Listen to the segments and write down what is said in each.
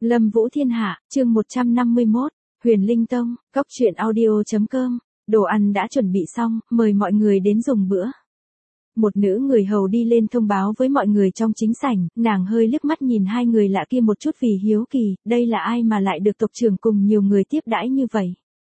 Lâm Vũ Thiên Hạ, chương 151, Huyền Linh Tông, Cốc Truyện Audio.com, đồ ăn đã chuẩn bị xong, mời mọi người đến dùng bữa. Một nữ người hầu đi lên thông báo với mọi người trong chính sảnh, nàng hơi liếc mắt nhìn hai người lạ kia một chút vì hiếu kỳ, đây là ai mà lại được tộc trưởng cùng nhiều người tiếp đãi như vậy.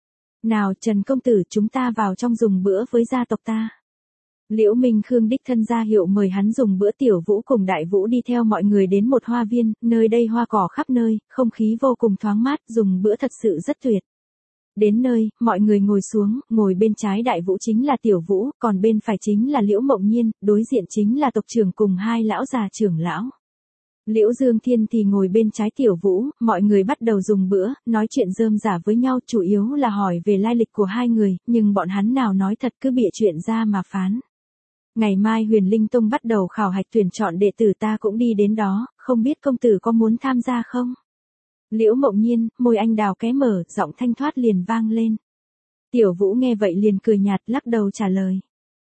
Nào Trần công tử, chúng ta vào trong dùng bữa với gia tộc ta. Liễu Minh Khương đích thân ra hiệu mời hắn dùng bữa. Tiểu Vũ cùng Đại Vũ đi theo mọi người đến một hoa viên, nơi đây hoa cỏ khắp nơi, không khí vô cùng thoáng mát, dùng bữa thật sự rất tuyệt. Đến nơi, mọi người ngồi xuống, ngồi bên trái Đại Vũ chính là Tiểu Vũ, còn bên phải chính là Liễu Mộng Nhiên, đối diện chính là tộc trưởng cùng hai lão già trưởng lão. Liễu Dương Thiên thì ngồi bên trái Tiểu Vũ, mọi người bắt đầu dùng bữa, nói chuyện rơm rả với nhau, chủ yếu là hỏi về lai lịch của hai người, nhưng bọn hắn nào nói thật cứ bịa chuyện ra mà phán. Ngày mai Huyền Linh Tông bắt đầu khảo hạch tuyển chọn đệ tử, ta cũng đi đến đó, không biết công tử có muốn tham gia không? Liễu Mộng Nhiên, môi anh đào ké mở, giọng thanh thoát liền vang lên. Tiểu Vũ nghe vậy liền cười nhạt, lắc đầu trả lời.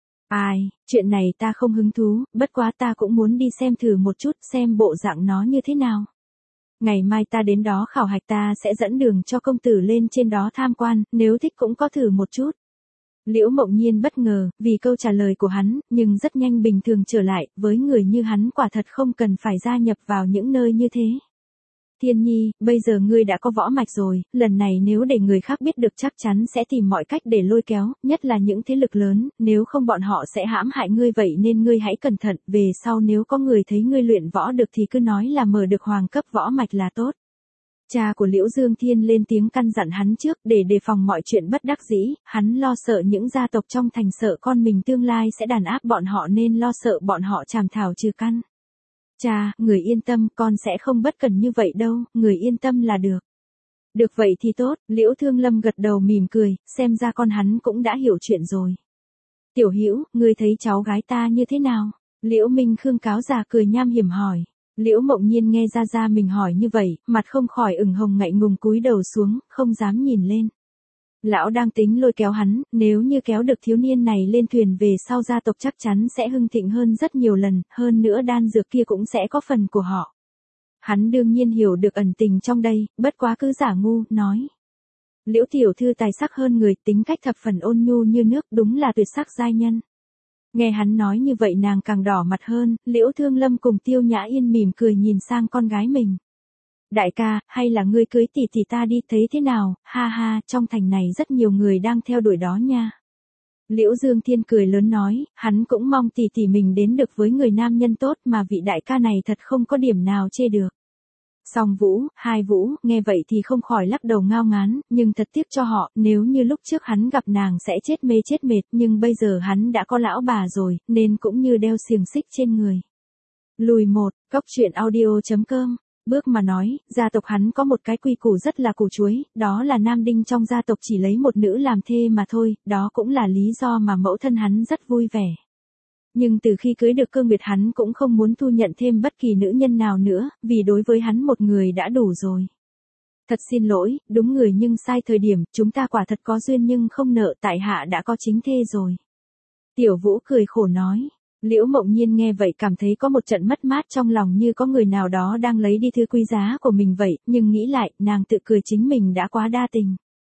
Ai, chuyện này ta không hứng thú, bất quá ta cũng muốn đi xem thử một chút, xem bộ dạng nó như thế nào. Ngày mai ta đến đó khảo hạch, ta sẽ dẫn đường cho công tử lên trên đó tham quan, nếu thích cũng có thử một chút. Liễu Mộng Nhiên bất ngờ, vì câu trả lời của hắn, nhưng rất nhanh bình thường trở lại, với người như hắn quả thật không cần phải gia nhập vào những nơi như thế. Thiên Nhi, bây giờ ngươi đã có võ mạch rồi, lần này nếu để người khác biết được chắc chắn sẽ tìm mọi cách để lôi kéo, nhất là những thế lực lớn, nếu không bọn họ sẽ hãm hại ngươi, vậy nên ngươi hãy cẩn thận, về sau nếu có người thấy ngươi luyện võ được thì cứ nói là mở được hoàng cấp võ mạch là tốt. Cha của Liễu Dương Thiên lên tiếng căn dặn hắn trước, để đề phòng mọi chuyện bất đắc dĩ, hắn lo sợ những gia tộc trong thành sợ con mình tương lai sẽ đàn áp bọn họ nên lo sợ bọn họ chàm thảo trừ căn. Cha, người yên tâm, con sẽ không bất cẩn như vậy đâu, người yên tâm là được. Được vậy thì tốt, Liễu Thương Lâm gật đầu mỉm cười, xem ra con hắn cũng đã hiểu chuyện rồi. Tiểu Hữu, ngươi thấy cháu gái ta như thế nào? Liễu Minh Khương cáo già cười nham hiểm hỏi. Liễu Mộng Nhiên nghe ra mình hỏi như vậy, mặt không khỏi ửng hồng ngại ngùng cúi đầu xuống, không dám nhìn lên. Lão đang tính lôi kéo hắn, nếu như kéo được thiếu niên này lên thuyền về sau gia tộc chắc chắn sẽ hưng thịnh hơn rất nhiều lần, hơn nữa đan dược kia cũng sẽ có phần của họ. Hắn đương nhiên hiểu được ẩn tình trong đây, bất quá cứ giả ngu, nói. Liễu tiểu thư tài sắc hơn người, tính cách thập phần ôn nhu như nước, đúng là tuyệt sắc giai nhân. Nghe hắn nói như vậy nàng càng đỏ mặt hơn, Liễu Thương Lâm cùng Tiêu Nhã Yên mỉm cười nhìn sang con gái mình. Đại ca, hay là ngươi cưới tỷ tỷ ta đi, thấy thế nào, ha ha, trong thành này rất nhiều người đang theo đuổi đó nha. Liễu Dương Thiên cười lớn nói, hắn cũng mong tỷ tỷ mình đến được với người nam nhân tốt mà vị đại ca này thật không có điểm nào chê được. Song Vũ, Hai Vũ, nghe vậy thì không khỏi lắc đầu ngao ngán, nhưng thật tiếc cho họ, nếu như lúc trước hắn gặp nàng sẽ chết mê chết mệt, nhưng bây giờ hắn đã có lão bà rồi, nên cũng như đeo xiềng xích trên người. Lùi 1, Cốc Truyện Audio.com. Bước mà nói, gia tộc hắn có một cái quy củ rất là củ chuối, đó là nam đinh trong gia tộc chỉ lấy một nữ làm thê mà thôi, đó cũng là lý do mà mẫu thân hắn rất vui vẻ. Nhưng từ khi cưới được Cương Nguyệt hắn cũng không muốn thu nhận thêm bất kỳ nữ nhân nào nữa, vì đối với hắn một người đã đủ rồi. Thật xin lỗi, đúng người nhưng sai thời điểm, chúng ta quả thật có duyên nhưng không nợ, tại hạ đã có chính thê rồi. Tiểu Vũ cười khổ nói. Liễu Mộng Nhiên nghe vậy cảm thấy có một trận mất mát trong lòng, như có người nào đó đang lấy đi thứ quý giá của mình vậy, nhưng nghĩ lại, nàng tự cười chính mình đã quá đa tình.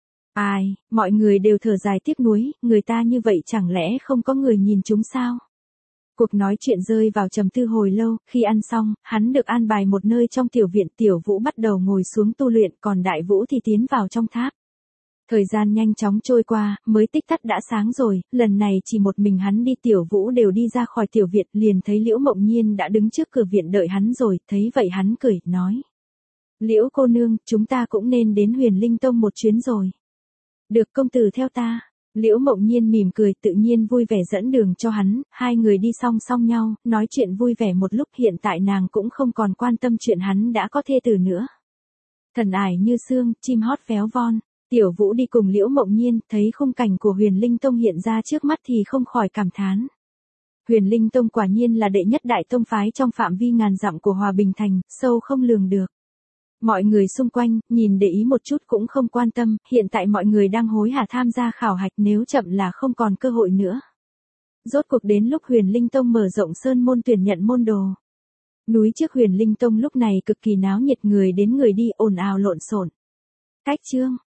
Ai, mọi người đều thở dài tiếc nuối, người ta như vậy chẳng lẽ không có người nhìn chúng sao? Cuộc nói chuyện rơi vào trầm tư hồi lâu, khi ăn xong, hắn được an bài một nơi trong tiểu viện, Tiểu Vũ bắt đầu ngồi xuống tu luyện, còn Đại Vũ thì tiến vào trong tháp. Thời gian nhanh chóng trôi qua, mới tích tắc đã sáng rồi, lần này chỉ một mình hắn đi, Tiểu Vũ đều đi ra khỏi tiểu viện, liền thấy Liễu Mộng Nhiên đã đứng trước cửa viện đợi hắn rồi, thấy vậy hắn cười, nói. Liễu cô nương, chúng ta cũng nên đến Huyền Linh Tông một chuyến rồi. Được, công tử theo ta. Liễu Mộng Nhiên mỉm cười, tự nhiên vui vẻ dẫn đường cho hắn, hai người đi song song nhau, nói chuyện vui vẻ một lúc, hiện tại nàng cũng không còn quan tâm chuyện hắn đã có thê tử nữa. Thần ải như sương, chim hót véo von. Tiểu Vũ đi cùng Liễu Mộng Nhiên, thấy khung cảnh của Huyền Linh Tông hiện ra trước mắt thì không khỏi cảm thán. Huyền Linh Tông quả nhiên là đệ nhất đại tông phái trong phạm vi ngàn dặm của Hòa Bình Thành, sâu không lường được. Mọi người xung quanh, nhìn để ý một chút cũng không quan tâm, hiện tại mọi người đang hối hả tham gia khảo hạch, nếu chậm là không còn cơ hội nữa. Rốt cuộc đến lúc Huyền Linh Tông mở rộng sơn môn tuyển nhận môn đồ. Núi trước Huyền Linh Tông lúc này cực kỳ náo nhiệt, người đến người đi ồn ào lộn xộn. Cách chương